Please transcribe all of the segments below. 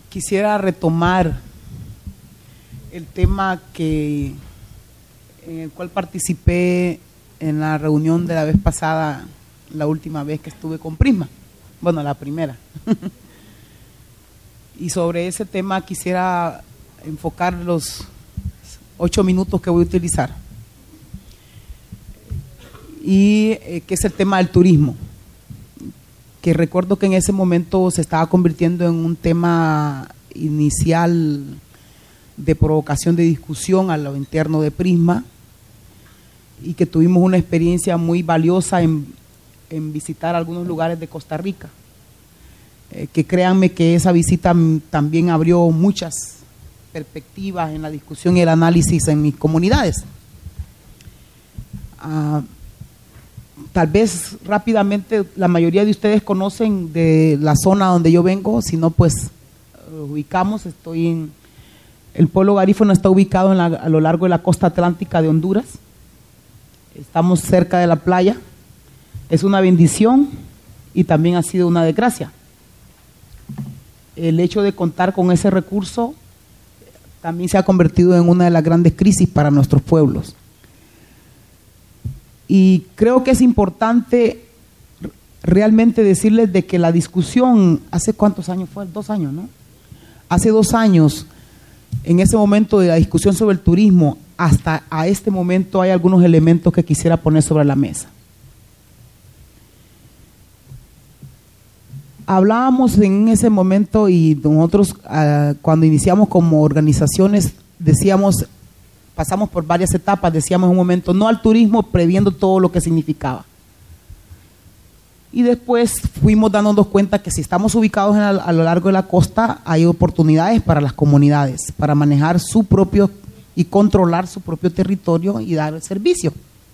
Quisiera retomar el tema en el cual participé en la reunión de la vez pasada, la última vez que estuve con Prisma. Bueno, la primera. Y sobre ese tema quisiera enfocar los 8 minutos que voy a utilizar. Y que es el tema del turismo, que recuerdo que en ese momento se estaba convirtiendo en un tema inicial de provocación de discusión a lo interno de Prisma, y que tuvimos una experiencia muy valiosa en visitar algunos lugares de Costa Rica, que créanme que esa visita también abrió muchas perspectivas en la discusión y el análisis en mis comunidades. Tal vez rápidamente la mayoría de ustedes conocen de la zona donde yo vengo, si no pues ubicamos, el pueblo garífuna está ubicado a lo largo de la costa atlántica de Honduras, estamos cerca de la playa, es una bendición y también ha sido una desgracia. El hecho de contar con ese recurso también se ha convertido en una de las grandes crisis para nuestros pueblos. Y creo que es importante realmente decirles de que la discusión, ¿hace cuántos años fue? 2 años, ¿no? Hace 2 años, en ese momento de la discusión sobre el turismo, hasta a este momento hay algunos elementos que quisiera poner sobre la mesa. Hablábamos en ese momento y nosotros cuando iniciamos como organizaciones decíamos, pasamos por varias etapas, decíamos en un momento no al turismo, previendo todo lo que significaba. Y después fuimos dándonos cuenta que si estamos ubicados a lo largo de la costa, hay oportunidades para las comunidades, para manejar su propio y controlar su propio territorio y dar el servicio.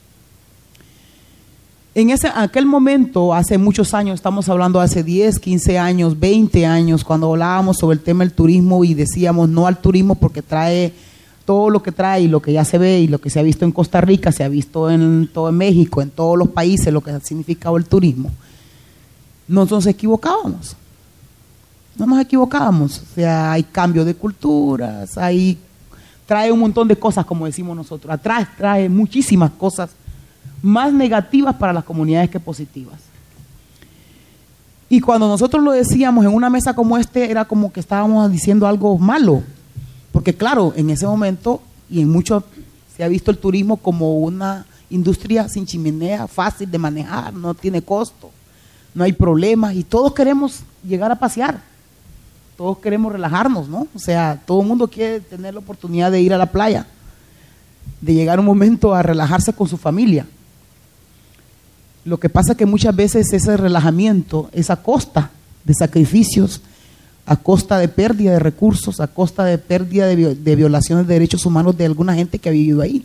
En aquel momento, hace muchos años, estamos hablando hace 10, 15 años, 20 años, cuando hablábamos sobre el tema del turismo y decíamos no al turismo porque trae todo lo que trae y lo que ya se ve y lo que se ha visto en Costa Rica, se ha visto en todo México, en todos los países, lo que ha significado el turismo. No nos equivocábamos. No nos equivocábamos. O sea, hay cambio de culturas, trae un montón de cosas, como decimos nosotros. Atrás trae muchísimas cosas más negativas para las comunidades que positivas. Y cuando nosotros lo decíamos en una mesa como era como que estábamos diciendo algo malo. Porque claro, en ese momento y en mucho se ha visto el turismo como una industria sin chimenea, fácil de manejar, no tiene costo, no hay problemas y todos queremos llegar a pasear, todos queremos relajarnos, ¿no? O sea, todo el mundo quiere tener la oportunidad de ir a la playa, de llegar un momento a relajarse con su familia. Lo que pasa es que muchas veces ese relajamiento es a costa de sacrificios, a costa de pérdida de recursos, a costa de pérdida de violaciones de derechos humanos de alguna gente que ha vivido ahí.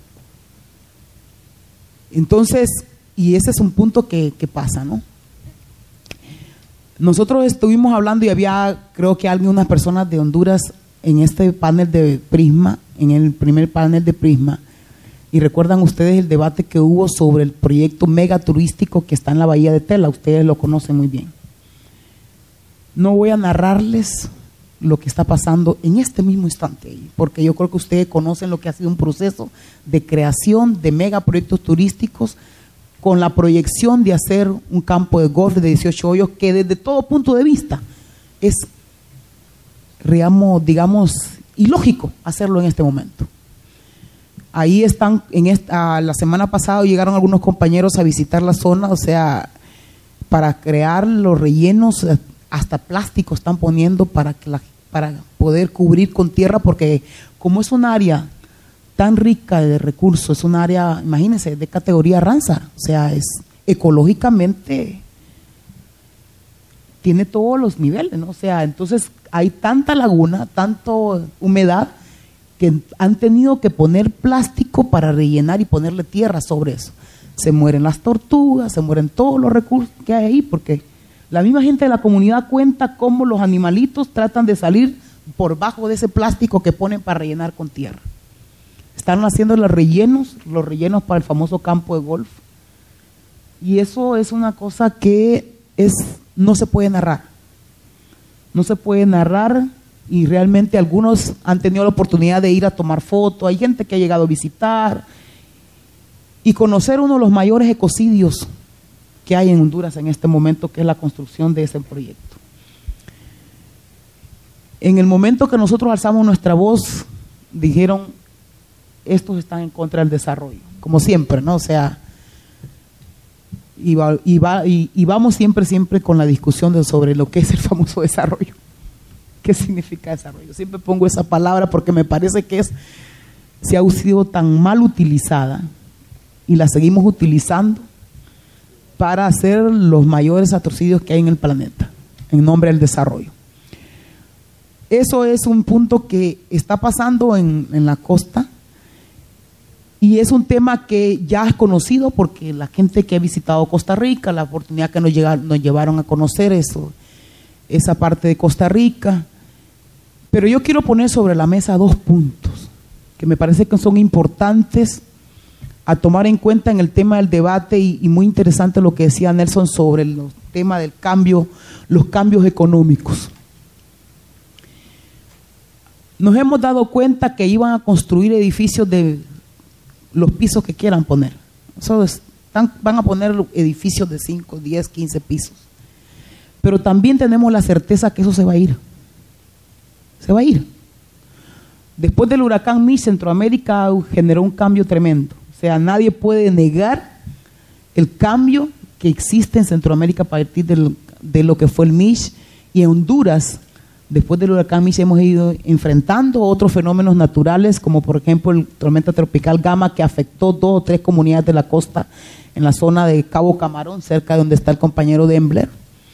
Entonces, y ese es un punto que pasa, ¿no? Nosotros estuvimos hablando y había, creo que unas personas de Honduras en este panel de Prisma, en el primer panel de Prisma, y recuerdan ustedes el debate que hubo sobre el proyecto mega turístico que está en la Bahía de Tela, ustedes lo conocen muy bien. No voy a narrarles lo que está pasando en este mismo instante, porque yo creo que ustedes conocen lo que ha sido un proceso de creación de megaproyectos turísticos con la proyección de hacer un campo de golf de 18 hoyos que desde todo punto de vista es, digamos, ilógico hacerlo en este momento. Ahí están, la semana pasada llegaron algunos compañeros a visitar la zona, o sea, para crear los rellenos, hasta plástico están poniendo para poder cubrir con tierra, porque como es un área tan rica de recursos, es un área, imagínense, de categoría Ramsar, o sea, es ecológicamente, tiene todos los niveles, ¿no? O sea, entonces hay tanta laguna, tanto humedad, que han tenido que poner plástico para rellenar y ponerle tierra sobre eso. Se mueren las tortugas, se mueren todos los recursos que hay ahí, porque la misma gente de la comunidad cuenta cómo los animalitos tratan de salir por bajo de ese plástico que ponen para rellenar con tierra. Están haciendo los rellenos para el famoso campo de golf. Y eso es una cosa que no se puede narrar. No se puede narrar y realmente algunos han tenido la oportunidad de ir a tomar fotos, hay gente que ha llegado a visitar y conocer uno de los mayores ecocidios que hay en Honduras en este momento, que es la construcción de ese proyecto. En el momento que nosotros alzamos nuestra voz, dijeron, estos están en contra del desarrollo, como siempre, ¿no? O sea, y vamos siempre con la discusión sobre lo que es el famoso desarrollo. ¿Qué significa desarrollo? Siempre pongo esa palabra porque me parece que se ha sido tan mal utilizada y la seguimos utilizando para hacer los mayores atrocidios que hay en el planeta, en nombre del desarrollo. Eso es un punto que está pasando en la costa y es un tema que ya es conocido porque la gente que ha visitado Costa Rica, la oportunidad que nos llevaron a conocer esa parte de Costa Rica. Pero yo quiero poner sobre la mesa 2 puntos que me parece que son importantes a tomar en cuenta en el tema del debate y muy interesante lo que decía Nelson sobre el tema del cambio, los cambios económicos. Nos hemos dado cuenta que iban a construir edificios de los pisos que quieran poner. Van a poner edificios de 5, 10, 15 pisos. Pero también tenemos la certeza que eso se va a ir. Se va a ir. Después del huracán Mitch, Centroamérica generó un cambio tremendo. O sea, nadie puede negar el cambio que existe en Centroamérica a partir de lo que fue el Mitch. Y en Honduras, después del huracán Mitch, hemos ido enfrentando otros fenómenos naturales, como por ejemplo el tormenta tropical Gama, que afectó 2 o 3 comunidades de la costa en la zona de Cabo Camarón, cerca de donde está el compañero Dembler.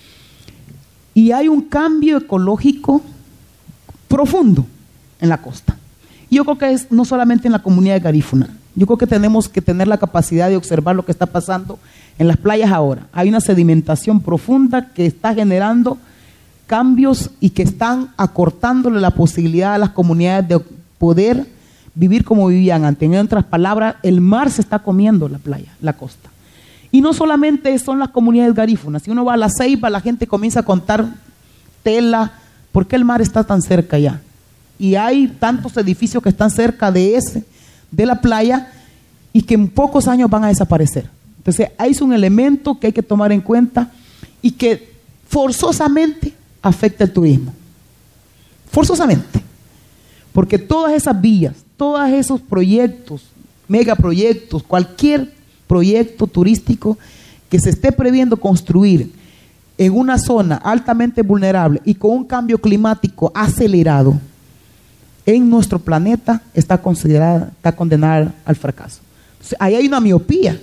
Y hay un cambio ecológico profundo en la costa. Y yo creo que es no solamente en la comunidad de Garífuna. Yo creo que tenemos que tener la capacidad de observar lo que está pasando en las playas ahora. Hay una sedimentación profunda que está generando cambios y que están acortándole la posibilidad a las comunidades de poder vivir como vivían antes. En otras palabras, el mar se está comiendo la playa, la costa. Y no solamente son las comunidades garífunas. Si uno va a La Ceiba, la gente comienza a contar tela. ¿Por qué el mar está tan cerca ya? Y hay tantos edificios que están cerca de la playa y que en pocos años van a desaparecer. Entonces, ahí es un elemento que hay que tomar en cuenta y que forzosamente afecta el turismo. Forzosamente. Porque todas esas vías, todos esos proyectos, megaproyectos, cualquier proyecto turístico que se esté previendo construir en una zona altamente vulnerable y con un cambio climático acelerado en nuestro planeta está condenada al fracaso. Entonces, ahí hay una miopía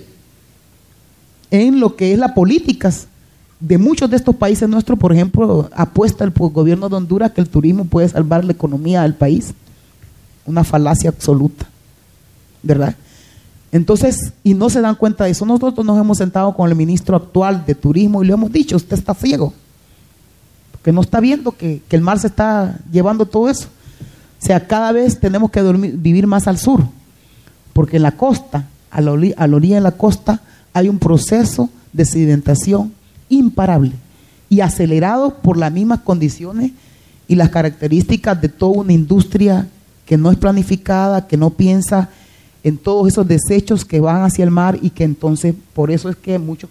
en lo que es las políticas de muchos de estos países nuestros. Por ejemplo, apuesta el gobierno de Honduras que el turismo puede salvar la economía del país. Una falacia absoluta, ¿verdad? Entonces, y no se dan cuenta de eso. Nosotros nos hemos sentado con el ministro actual de turismo y le hemos dicho, usted está ciego, porque no está viendo que el mar se está llevando todo eso. O sea, cada vez tenemos que vivir más al sur, porque en la costa, a la orilla de la costa, hay un proceso de sedimentación imparable y acelerado por las mismas condiciones y las características de toda una industria que no es planificada, que no piensa en todos esos desechos que van hacia el mar y que entonces, por eso es que muchos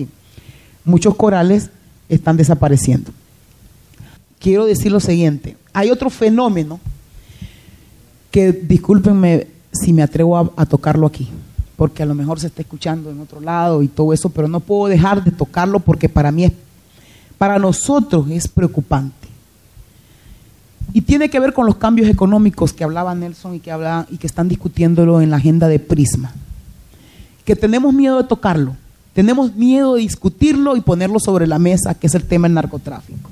corales están desapareciendo. Quiero decir lo siguiente, hay otro fenómeno que, discúlpenme si me atrevo a tocarlo aquí, porque a lo mejor se está escuchando en otro lado y todo eso, pero no puedo dejar de tocarlo porque para nosotros es preocupante. Y tiene que ver con los cambios económicos que hablaba Nelson y que están discutiéndolo en la agenda de Prisma. Que tenemos miedo de tocarlo, tenemos miedo de discutirlo y ponerlo sobre la mesa, que es el tema del narcotráfico.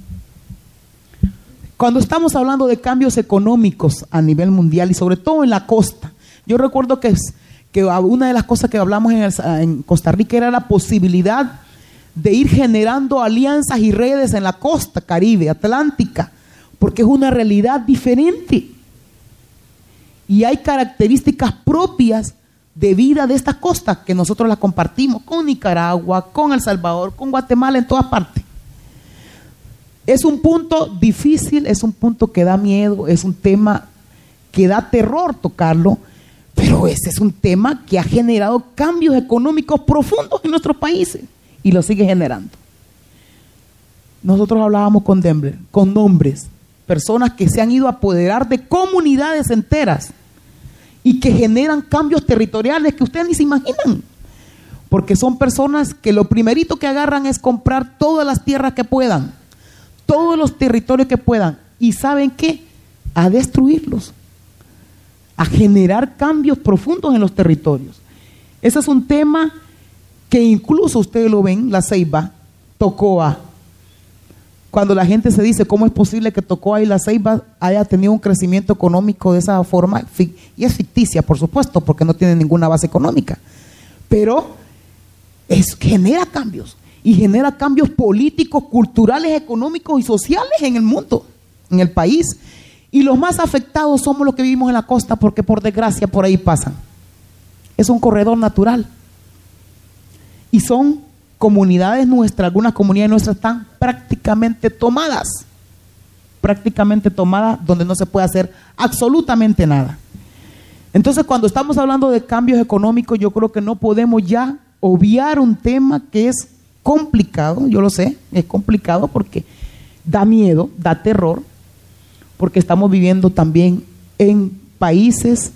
Cuando estamos hablando de cambios económicos a nivel mundial y sobre todo en la costa, yo recuerdo que una de las cosas que hablamos en Costa Rica era la posibilidad de ir generando alianzas y redes en la costa caribe, atlántica, porque es una realidad diferente y hay características propias de vida de esta costa que nosotros las compartimos con Nicaragua, con El Salvador, con Guatemala, en todas partes. Es un punto difícil, es un punto que da miedo, es un tema que da terror tocarlo, pero ese es un tema que ha generado cambios económicos profundos en nuestros países y lo sigue generando. Nosotros hablábamos con Denver, con nombres, personas que se han ido a apoderar de comunidades enteras y que generan cambios territoriales que ustedes ni se imaginan, porque son personas que lo primerito que agarran es comprar todas las tierras que puedan, todos los territorios que puedan, y ¿saben qué? A destruirlos, a generar cambios profundos en los territorios. Ese es un tema que incluso ustedes lo ven, La Ceiba, Tocoa. Cuando la gente se dice, ¿cómo es posible que Tocoa y La Ceiba haya tenido un crecimiento económico de esa forma? Y es ficticia, por supuesto, porque no tiene ninguna base económica. Pero genera cambios. Y genera cambios políticos, culturales, económicos y sociales en el mundo, en el país. Y los más afectados somos los que vivimos en la costa, porque por desgracia por ahí pasan. Es un corredor natural. Y son comunidades nuestras, algunas comunidades nuestras están prácticamente tomadas, donde no se puede hacer absolutamente nada. Entonces, cuando estamos hablando de cambios económicos, yo creo que no podemos ya obviar un tema que es complicado, yo lo sé, es complicado porque da miedo, da terror, porque estamos viviendo también en países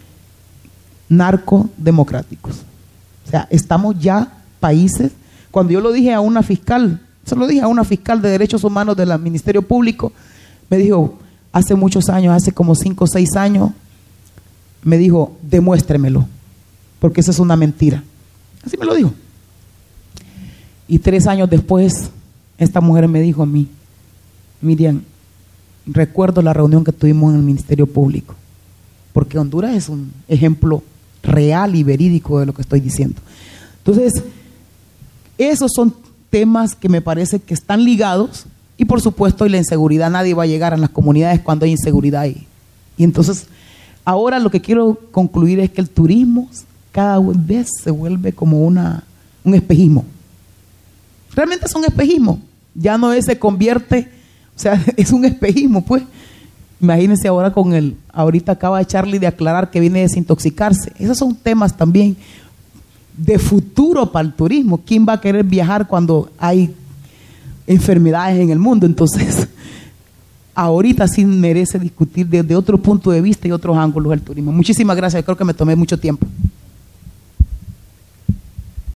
narcodemocráticos. O sea, estamos ya países. Cuando yo lo dije a una fiscal, se lo dije a una fiscal de derechos humanos del Ministerio Público, me dijo, hace muchos años, hace como 5 o 6 años, me dijo, demuéstremelo, porque eso es una mentira. Así me lo dijo. Y 3 años después, esta mujer me dijo a mí, Miriam, recuerdo la reunión que tuvimos en el Ministerio Público, porque Honduras es un ejemplo real y verídico de lo que estoy diciendo. Entonces, esos son temas que me parece que están ligados, y por supuesto, y la inseguridad, nadie va a llegar a las comunidades cuando hay inseguridad y entonces, ahora lo que quiero concluir es que el turismo cada vez se vuelve como un espejismo. Realmente es un espejismo, ya no se convierte, o sea, es un espejismo, pues. Imagínense ahora ahorita acaba Charlie de aclarar que viene a desintoxicarse. Esos son temas también de futuro para el turismo. ¿Quién va a querer viajar cuando hay enfermedades en el mundo? Entonces, ahorita sí merece discutir desde otro punto de vista y otros ángulos el turismo. Muchísimas gracias, creo que me tomé mucho tiempo.